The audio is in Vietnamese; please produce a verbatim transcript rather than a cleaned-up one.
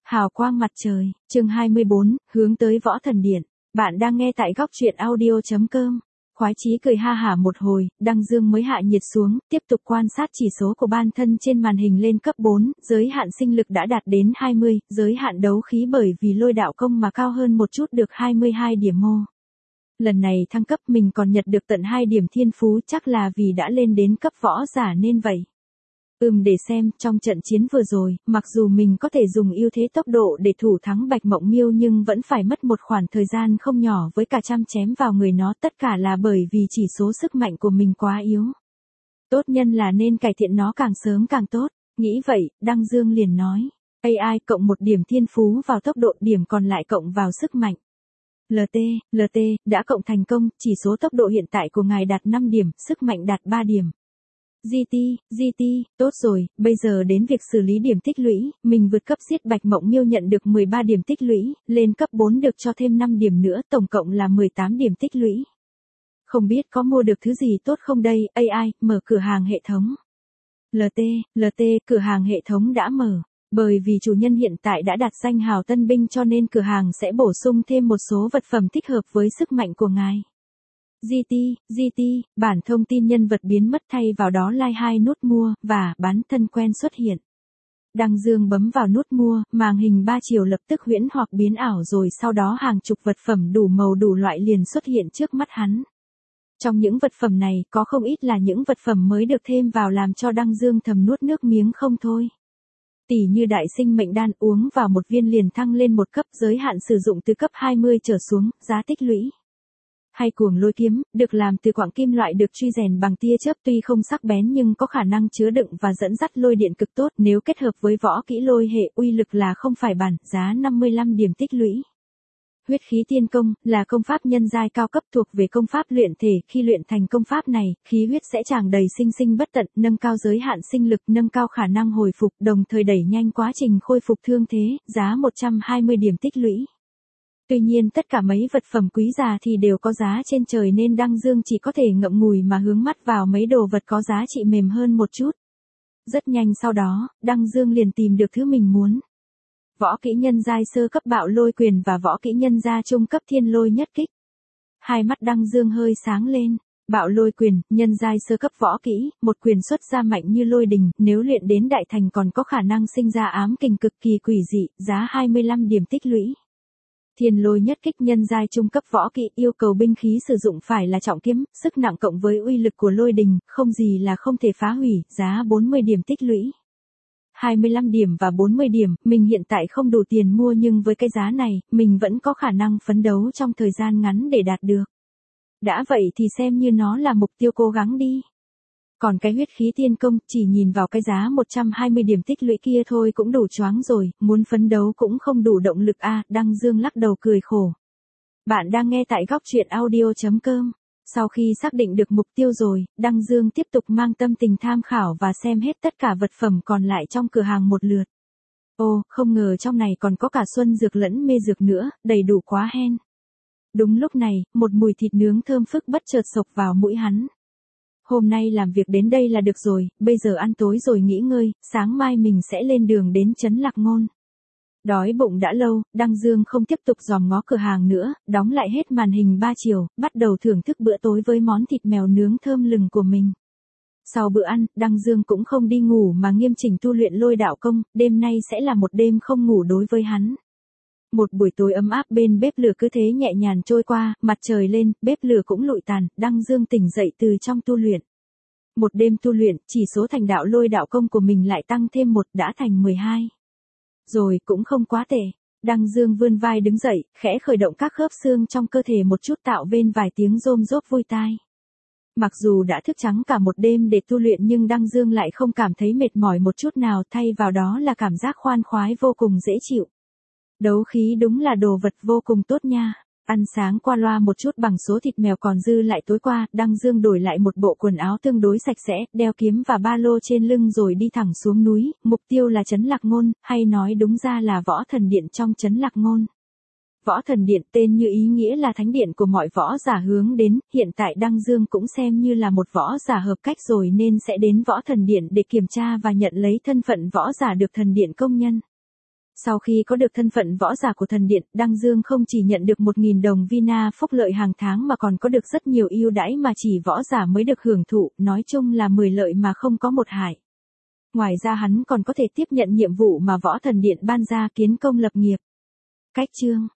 Hào quang mặt trời, chương hai mươi bốn, hướng tới võ thần điện. Bạn đang nghe tại góc truyện audio chấm com. Khoái chí cười ha hả một hồi, Đăng Dương mới hạ nhiệt xuống, tiếp tục quan sát chỉ số của bản thân trên màn hình lên cấp bốn, giới hạn sinh lực đã đạt đến hai mươi, giới hạn đấu khí bởi vì lôi đạo công mà cao hơn một chút được hai mươi hai điểm mô. Lần này thăng cấp mình còn nhặt được tận hai điểm thiên phú, chắc là vì đã lên đến cấp võ giả nên vậy. Ừm để xem, trong trận chiến vừa rồi, mặc dù mình có thể dùng ưu thế tốc độ để thủ thắng Bạch Mộng Miêu nhưng vẫn phải mất một khoảng thời gian không nhỏ với cả trăm chém vào người nó, tất cả là bởi vì chỉ số sức mạnh của mình quá yếu. Tốt nhân là nên cải thiện nó càng sớm càng tốt, nghĩ vậy, Đăng Dương liền nói, a i cộng một điểm thiên phú vào tốc độ, điểm còn lại cộng vào sức mạnh. lờ tê, lờ tê, đã cộng thành công, chỉ số tốc độ hiện tại của ngài đạt năm điểm, sức mạnh đạt ba điểm. giê tê, giê tê, tốt rồi, bây giờ đến việc xử lý điểm tích lũy, mình vượt cấp giết Bạch Mộng Miêu nhận được mười ba điểm tích lũy, lên cấp bốn được cho thêm năm điểm nữa, tổng cộng là mười tám điểm tích lũy. Không biết có mua được thứ gì tốt không đây, a i, mở cửa hàng hệ thống. lờ tê, lờ tê, cửa hàng hệ thống đã mở. Bởi vì chủ nhân hiện tại đã đặt danh hào tân binh cho nên cửa hàng sẽ bổ sung thêm một số vật phẩm thích hợp với sức mạnh của ngài. giê tê, giê tê, bản thông tin nhân vật biến mất thay vào đó like hai nút mua và bán thân quen xuất hiện. Đăng Dương bấm vào nút mua, màn hình ba chiều lập tức huyễn hoặc biến ảo rồi sau đó hàng chục vật phẩm đủ màu đủ loại liền xuất hiện trước mắt hắn. Trong những vật phẩm này có không ít là những vật phẩm mới được thêm vào làm cho Đăng Dương thầm nuốt nước miếng không thôi. Tỷ như đại sinh mệnh đan, uống vào một viên liền thăng lên một cấp, giới hạn sử dụng từ cấp hai mươi trở xuống, giá tích lũy. Hay cuồng lôi kiếm, được làm từ quặng kim loại được truy rèn bằng tia chớp, tuy không sắc bén nhưng có khả năng chứa đựng và dẫn dắt lôi điện cực tốt, nếu kết hợp với võ kỹ lôi hệ uy lực là không phải bàn, giá năm mươi lăm điểm tích lũy. Huyết khí tiên công, là công pháp nhân giai cao cấp thuộc về công pháp luyện thể, khi luyện thành công pháp này, khí huyết sẽ tràn đầy sinh sinh bất tận, nâng cao giới hạn sinh lực, nâng cao khả năng hồi phục, đồng thời đẩy nhanh quá trình khôi phục thương thế, giá một trăm hai mươi điểm tích lũy. Tuy nhiên tất cả mấy vật phẩm quý giá thì đều có giá trên trời nên Đăng Dương chỉ có thể ngậm ngùi mà hướng mắt vào mấy đồ vật có giá trị mềm hơn một chút. Rất nhanh sau đó, Đăng Dương liền tìm được thứ mình muốn. Võ kỹ nhân giai sơ cấp bạo lôi quyền và võ kỹ nhân gia trung cấp thiên lôi nhất kích. Hai mắt Đăng Dương hơi sáng lên. Bạo lôi quyền, nhân giai sơ cấp võ kỹ, một quyền xuất ra mạnh như lôi đình, nếu luyện đến đại thành còn có khả năng sinh ra ám kình cực kỳ quỷ dị, giá hai mươi lăm điểm tích lũy. Thiên lôi nhất kích nhân giai trung cấp võ kỹ, yêu cầu binh khí sử dụng phải là trọng kiếm, sức nặng cộng với uy lực của lôi đình, không gì là không thể phá hủy, giá bốn mươi điểm tích lũy. hai mươi lăm điểm và bốn mươi điểm, mình hiện tại không đủ tiền mua nhưng với cái giá này, mình vẫn có khả năng phấn đấu trong thời gian ngắn để đạt được. Đã vậy thì xem như nó là mục tiêu cố gắng đi. Còn cái huyết khí tiên công, chỉ nhìn vào cái giá một trăm hai mươi điểm tích lũy kia thôi cũng đủ choáng rồi, muốn phấn đấu cũng không đủ động lực a, à, Đăng Dương lắc đầu cười khổ. Bạn đang nghe tại góc truyện audio chấm com. Sau khi xác định được mục tiêu rồi, Đăng Dương tiếp tục mang tâm tình tham khảo và xem hết tất cả vật phẩm còn lại trong cửa hàng một lượt. Ồ, không ngờ trong này còn có cả xuân dược lẫn mê dược nữa, đầy đủ quá hen. Đúng lúc này, một mùi thịt nướng thơm phức bất chợt xộc vào mũi hắn. Hôm nay làm việc đến đây là được rồi, bây giờ ăn tối rồi nghỉ ngơi, sáng mai mình sẽ lên đường đến trấn Lạc Ngôn. Đói bụng đã lâu, Đăng Dương không tiếp tục dòm ngó cửa hàng nữa, đóng lại hết màn hình ba chiều, bắt đầu thưởng thức bữa tối với món thịt mèo nướng thơm lừng của mình. Sau bữa ăn, Đăng Dương cũng không đi ngủ mà nghiêm chỉnh tu luyện lôi đạo công, đêm nay sẽ là một đêm không ngủ đối với hắn. Một buổi tối ấm áp bên bếp lửa cứ thế nhẹ nhàng trôi qua, mặt trời lên, bếp lửa cũng lụi tàn, Đăng Dương tỉnh dậy từ trong tu luyện. Một đêm tu luyện, chỉ số thành đạo lôi đạo công của mình lại tăng thêm một, đã thành mười hai. Rồi cũng không quá tệ. Đăng Dương vươn vai đứng dậy, khẽ khởi động các khớp xương trong cơ thể một chút tạo lên vài tiếng rôm rốp vui tai. Mặc dù đã thức trắng cả một đêm để tu luyện nhưng Đăng Dương lại không cảm thấy mệt mỏi một chút nào, thay vào đó là cảm giác khoan khoái vô cùng dễ chịu. Đấu khí đúng là đồ vật vô cùng tốt nha. Ăn sáng qua loa một chút bằng số thịt mèo còn dư lại tối qua, Đăng Dương đổi lại một bộ quần áo tương đối sạch sẽ, đeo kiếm và ba lô trên lưng rồi đi thẳng xuống núi, mục tiêu là trấn Lạc Ngôn, hay nói đúng ra là võ thần điện trong trấn Lạc Ngôn. Võ thần điện tên như ý nghĩa là thánh điện của mọi võ giả hướng đến, hiện tại Đăng Dương cũng xem như là một võ giả hợp cách rồi nên sẽ đến võ thần điện để kiểm tra và nhận lấy thân phận võ giả được thần điện công nhân. Sau khi có được thân phận võ giả của thần điện, Đăng Dương không chỉ nhận được một nghìn đồng vina phúc lợi hàng tháng mà còn có được rất nhiều ưu đãi mà chỉ võ giả mới được hưởng thụ, nói chung là mười lợi mà không có một hại. Ngoài ra hắn còn có thể tiếp nhận nhiệm vụ mà võ thần điện ban ra, kiến công lập nghiệp. Cách chương